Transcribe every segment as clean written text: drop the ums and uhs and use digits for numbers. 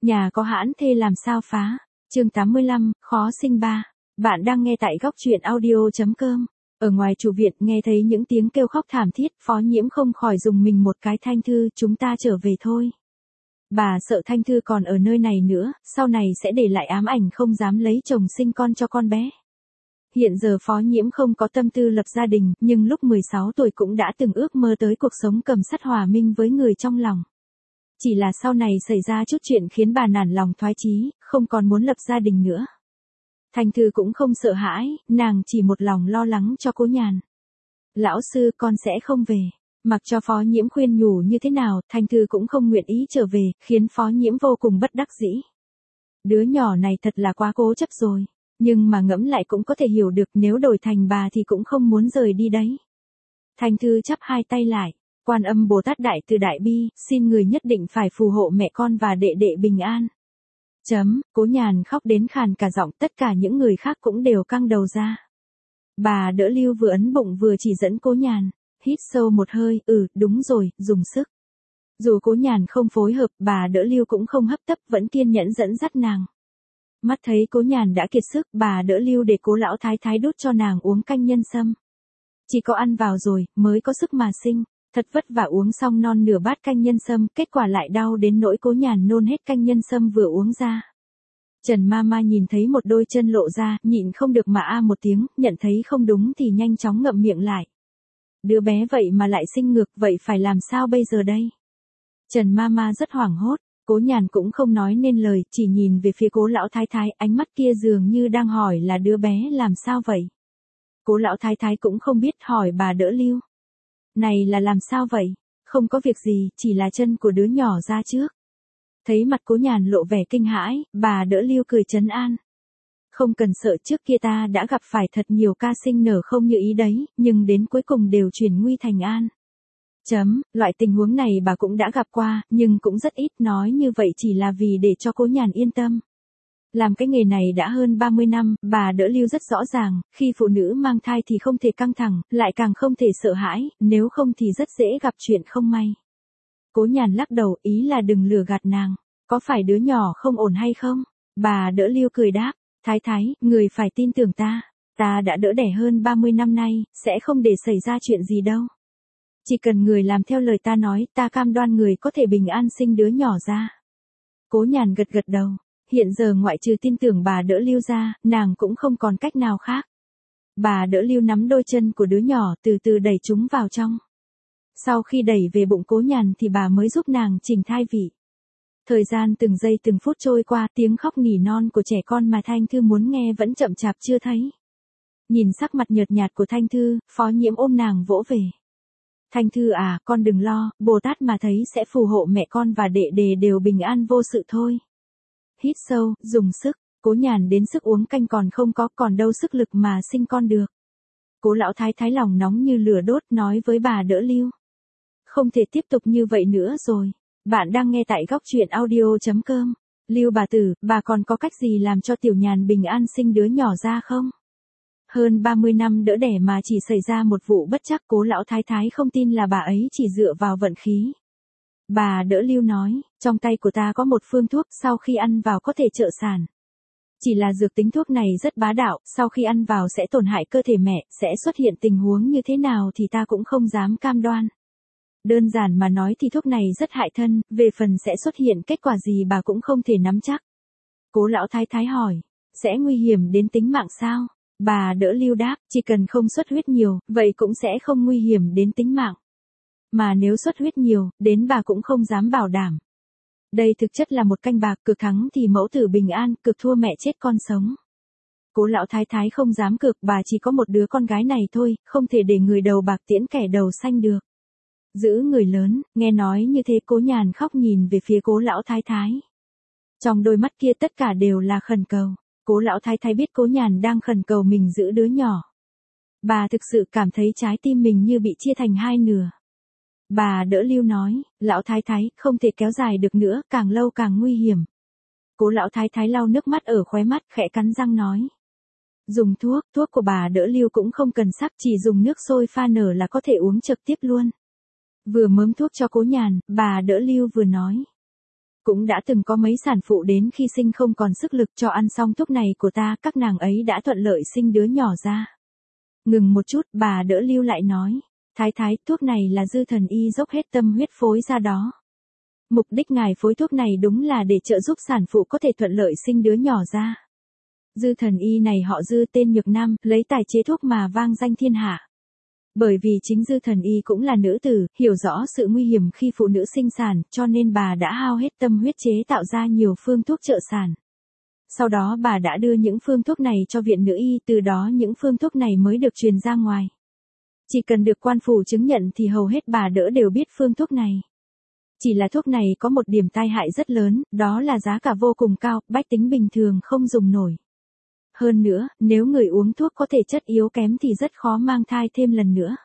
Nhà có hãn thê làm sao phá. Chương 85, khó sinh ba. Bạn đang nghe tại góc truyện audio.com. Ở ngoài chủ viện nghe thấy những tiếng kêu khóc thảm thiết, Phó Nhiễm không khỏi dùng mình một cái. Thanh Thư, chúng ta trở về thôi. Bà sợ Thanh Thư còn ở nơi này nữa, sau này sẽ để lại ám ảnh không dám lấy chồng sinh con cho con bé. Hiện giờ Phó Nhiễm không có tâm tư lập gia đình, nhưng lúc 16 tuổi cũng đã từng ước mơ tới cuộc sống cầm sắt hòa minh với người trong lòng. Chỉ là sau này xảy ra chút chuyện khiến bà nản lòng thoái chí, không còn muốn lập gia đình nữa. Thanh Thư cũng không sợ hãi, nàng chỉ một lòng lo lắng cho Cố Nhàn. Lão sư, con sẽ không về. Mặc cho Phó Nhiễm khuyên nhủ như thế nào, Thanh Thư cũng không nguyện ý trở về, khiến Phó Nhiễm vô cùng bất đắc dĩ. Đứa nhỏ này thật là quá cố chấp rồi. Nhưng mà ngẫm lại cũng có thể hiểu được, nếu đổi thành bà thì cũng không muốn rời đi đấy. Thanh Thư chắp hai tay lại. Quan Âm Bồ Tát Đại Từ Đại Bi, xin người nhất định phải phù hộ mẹ con và đệ đệ bình an. Cố Nhàn khóc đến khàn cả giọng, tất cả những người khác cũng đều căng đầu ra. Bà đỡ Lưu vừa ấn bụng vừa chỉ dẫn Cố Nhàn. Hít sâu một hơi, đúng rồi, dùng sức. Dù Cố Nhàn không phối hợp, bà đỡ Lưu cũng không hấp tấp, vẫn kiên nhẫn dẫn dắt nàng. Mắt thấy Cố Nhàn đã kiệt sức, bà đỡ Lưu để Cố lão thái thái đút cho nàng uống canh nhân sâm. Chỉ có ăn vào rồi, mới có sức mà sinh. Thật vất vả uống xong non nửa bát canh nhân sâm, kết quả lại đau đến nỗi Cố Nhàn nôn hết canh nhân sâm vừa uống ra. Trần Mama nhìn thấy một đôi chân lộ ra, nhịn không được mà a một tiếng, nhận thấy không đúng thì nhanh chóng ngậm miệng lại. Đứa bé vậy mà lại sinh ngược, vậy phải làm sao bây giờ đây? Trần Mama rất hoảng hốt. Cố Nhàn cũng không nói nên lời, chỉ nhìn về phía Cố lão thái thái, ánh mắt kia dường như đang hỏi là đứa bé làm sao vậy. Cố lão thái thái cũng không biết, hỏi bà đỡ Lưu. Này là làm sao vậy? Không có việc gì, chỉ là chân của đứa nhỏ ra trước. Thấy mặt Cố Nhàn lộ vẻ kinh hãi, bà đỡ Lưu cười trấn an. Không cần sợ, trước kia ta đã gặp phải thật nhiều ca sinh nở không như ý đấy, nhưng đến cuối cùng đều chuyển nguy thành an. Loại tình huống này bà cũng đã gặp qua, nhưng cũng rất ít, nói như vậy chỉ là vì để cho Cố Nhàn yên tâm. Làm cái nghề này đã hơn 30 năm, bà đỡ Lưu rất rõ ràng, khi phụ nữ mang thai thì không thể căng thẳng, lại càng không thể sợ hãi, nếu không thì rất dễ gặp chuyện không may. Cố Nhàn lắc đầu, ý là đừng lừa gạt nàng. Có phải đứa nhỏ không ổn hay không? Bà đỡ Lưu cười đáp, thái thái, người phải tin tưởng ta. Ta đã đỡ đẻ hơn 30 năm nay, sẽ không để xảy ra chuyện gì đâu. Chỉ cần người làm theo lời ta nói, ta cam đoan người có thể bình an sinh đứa nhỏ ra. Cố Nhàn gật gật đầu. Hiện giờ ngoại trừ tin tưởng bà đỡ Lưu ra, nàng cũng không còn cách nào khác. Bà đỡ Lưu nắm đôi chân của đứa nhỏ, từ từ đẩy chúng vào trong. Sau khi đẩy về bụng Cố Nhàn thì bà mới giúp nàng chỉnh thai vị. Thời gian từng giây từng phút trôi qua, tiếng khóc nỉ non của trẻ con mà Thanh Thư muốn nghe vẫn chậm chạp chưa thấy. Nhìn sắc mặt nhợt nhạt của Thanh Thư, Phó Nhiễm ôm nàng vỗ về. Thanh Thư à, con đừng lo, Bồ Tát mà thấy sẽ phù hộ mẹ con và đệ đệ đều bình an vô sự thôi. Hít sâu, dùng sức. Cố Nhàn đến sức uống canh còn không có, còn đâu sức lực mà sinh con được. Cố lão thái thái lòng nóng như lửa đốt, nói với bà đỡ Lưu. Không thể tiếp tục như vậy nữa rồi. Bạn đang nghe tại góc truyện audio.com. Lưu bà tử, bà còn có cách gì làm cho Tiểu Nhàn bình an sinh đứa nhỏ ra không? Hơn 30 năm đỡ đẻ mà chỉ xảy ra một vụ bất trắc, Cố lão thái thái không tin là bà ấy chỉ dựa vào vận khí. Bà đỡ Lưu nói, trong tay của ta có một phương thuốc, sau khi ăn vào có thể trợ sản. Chỉ là dược tính thuốc này rất bá đạo, sau khi ăn vào sẽ tổn hại cơ thể mẹ, sẽ xuất hiện tình huống như thế nào thì ta cũng không dám cam đoan. Đơn giản mà nói thì thuốc này rất hại thân, về phần sẽ xuất hiện kết quả gì bà cũng không thể nắm chắc. Cố lão thái thái hỏi, sẽ nguy hiểm đến tính mạng sao? Bà đỡ Lưu đáp, chỉ cần không xuất huyết nhiều, vậy cũng sẽ không nguy hiểm đến tính mạng. Mà nếu xuất huyết nhiều, đến bà cũng không dám bảo đảm. Đây thực chất là một canh bạc, cực thắng thì mẫu tử bình an, cực thua mẹ chết con sống. Cố lão thái thái không dám cược, bà chỉ có một đứa con gái này thôi, không thể để người đầu bạc tiễn kẻ đầu xanh được. Giữ người lớn, nghe nói như thế Cố Nhàn khóc nhìn về phía Cố lão thái thái. Trong đôi mắt kia tất cả đều là khẩn cầu. Cố lão thái thái biết Cố Nhàn đang khẩn cầu mình giữ đứa nhỏ. Bà thực sự cảm thấy trái tim mình như bị chia thành hai nửa. Bà đỡ Lưu nói, lão thái thái, không thể kéo dài được nữa, càng lâu càng nguy hiểm. Cố lão thái thái lau nước mắt ở khóe mắt, khẽ cắn răng nói. Dùng thuốc của bà đỡ Lưu cũng không cần sắc, chỉ dùng nước sôi pha nở là có thể uống trực tiếp luôn. Vừa mớm thuốc cho Cố Nhàn, bà đỡ Lưu vừa nói. Cũng đã từng có mấy sản phụ đến khi sinh không còn sức lực cho ăn xong thuốc này của ta, các nàng ấy đã thuận lợi sinh đứa nhỏ ra. Ngừng một chút, bà đỡ Lưu lại nói. Thái thái, thuốc này là Dư Thần Y dốc hết tâm huyết phối ra đó. Mục đích ngài phối thuốc này đúng là để trợ giúp sản phụ có thể thuận lợi sinh đứa nhỏ ra. Dư Thần Y này họ Dư, tên Nhược Nam, lấy tài chế thuốc mà vang danh thiên hạ. Bởi vì chính Dư Thần Y cũng là nữ tử, hiểu rõ sự nguy hiểm khi phụ nữ sinh sản, cho nên bà đã hao hết tâm huyết chế tạo ra nhiều phương thuốc trợ sản. Sau đó bà đã đưa những phương thuốc này cho viện nữ y, từ đó những phương thuốc này mới được truyền ra ngoài. Chỉ cần được quan phủ chứng nhận thì hầu hết bà đỡ đều biết phương thuốc này. Chỉ là thuốc này có một điểm tai hại rất lớn, đó là giá cả vô cùng cao, bách tính bình thường không dùng nổi. Hơn nữa, nếu người uống thuốc có thể chất yếu kém thì rất khó mang thai thêm lần nữa.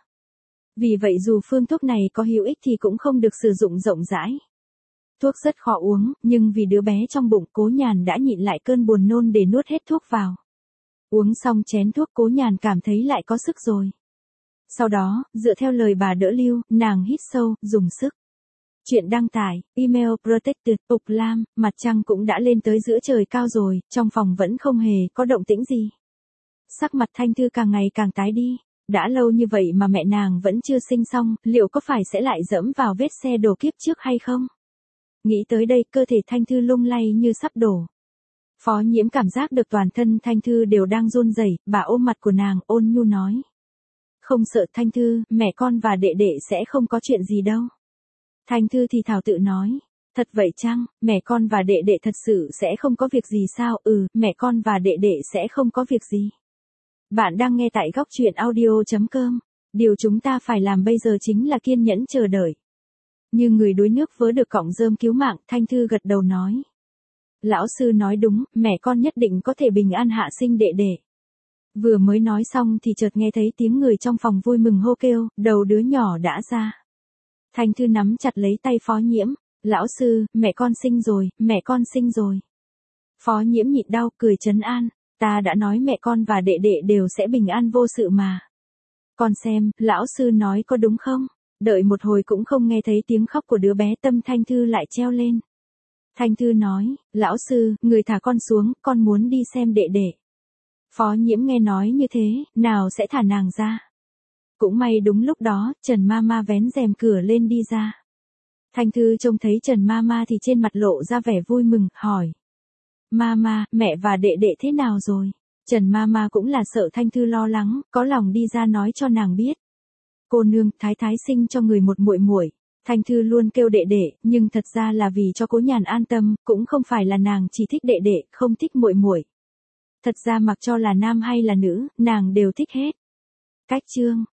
Vì vậy dù phương thuốc này có hữu ích thì cũng không được sử dụng rộng rãi. Thuốc rất khó uống, nhưng vì đứa bé trong bụng, Cố Nhàn đã nhịn lại cơn buồn nôn để nuốt hết thuốc vào. Uống xong chén thuốc, Cố Nhàn cảm thấy lại có sức rồi. Sau đó, dựa theo lời bà đỡ Lưu, nàng hít sâu, dùng sức. Chuyện đăng tải, email protected, Ục Lam, mặt trăng cũng đã lên tới giữa trời cao rồi, trong phòng vẫn không hề có động tĩnh gì. Sắc mặt Thanh Thư càng ngày càng tái đi. Đã lâu như vậy mà mẹ nàng vẫn chưa sinh xong, liệu có phải sẽ lại dẫm vào vết xe đổ kiếp trước hay không? Nghĩ tới đây, cơ thể Thanh Thư lung lay như sắp đổ. Phó Nhiễm cảm giác được toàn thân Thanh Thư đều đang run rẩy, bà ôm mặt của nàng, ôn nhu nói. Không sợ Thanh Thư, mẹ con và đệ đệ sẽ không có chuyện gì đâu. Thanh Thư thì thảo tự nói. Thật vậy chăng, mẹ con và đệ đệ thật sự sẽ không có việc gì sao? Mẹ con và đệ đệ sẽ không có việc gì. Bạn đang nghe tại góc truyện audio.com. Điều chúng ta phải làm bây giờ chính là kiên nhẫn chờ đợi. Như người đuối nước vớ được cọng rơm cứu mạng, Thanh Thư gật đầu nói. Lão sư nói đúng, mẹ con nhất định có thể bình an hạ sinh đệ đệ. Vừa mới nói xong thì chợt nghe thấy tiếng người trong phòng vui mừng hô kêu, đầu đứa nhỏ đã ra. Thanh Thư nắm chặt lấy tay Phó Nhiễm. Lão sư, mẹ con sinh rồi, mẹ con sinh rồi. Phó Nhiễm nhịn đau cười trấn an. Ta đã nói mẹ con và đệ đệ đều sẽ bình an vô sự mà. Con xem, lão sư nói có đúng không? Đợi một hồi cũng không nghe thấy tiếng khóc của đứa bé, tâm Thanh Thư lại treo lên. Thanh Thư nói, lão sư, người thả con xuống, con muốn đi xem đệ đệ. Phó Nhiễm nghe nói như thế, nào sẽ thả nàng ra. Cũng may đúng lúc đó, Trần Mama vén rèm cửa lên đi ra. Thanh Thư trông thấy Trần Mama thì trên mặt lộ ra vẻ vui mừng, hỏi. Mama, mẹ và đệ đệ thế nào rồi? Trần Mama cũng là sợ Thanh Thư lo lắng, có lòng đi ra nói cho nàng biết. Cô nương, thái thái sinh cho người một muội muội. Thanh Thư luôn kêu đệ đệ, nhưng thật ra là vì cho Cố Nhàn an tâm, cũng không phải là nàng chỉ thích đệ đệ, không thích muội muội. Thật ra mặc cho là nam hay là nữ, nàng đều thích hết. Cách chương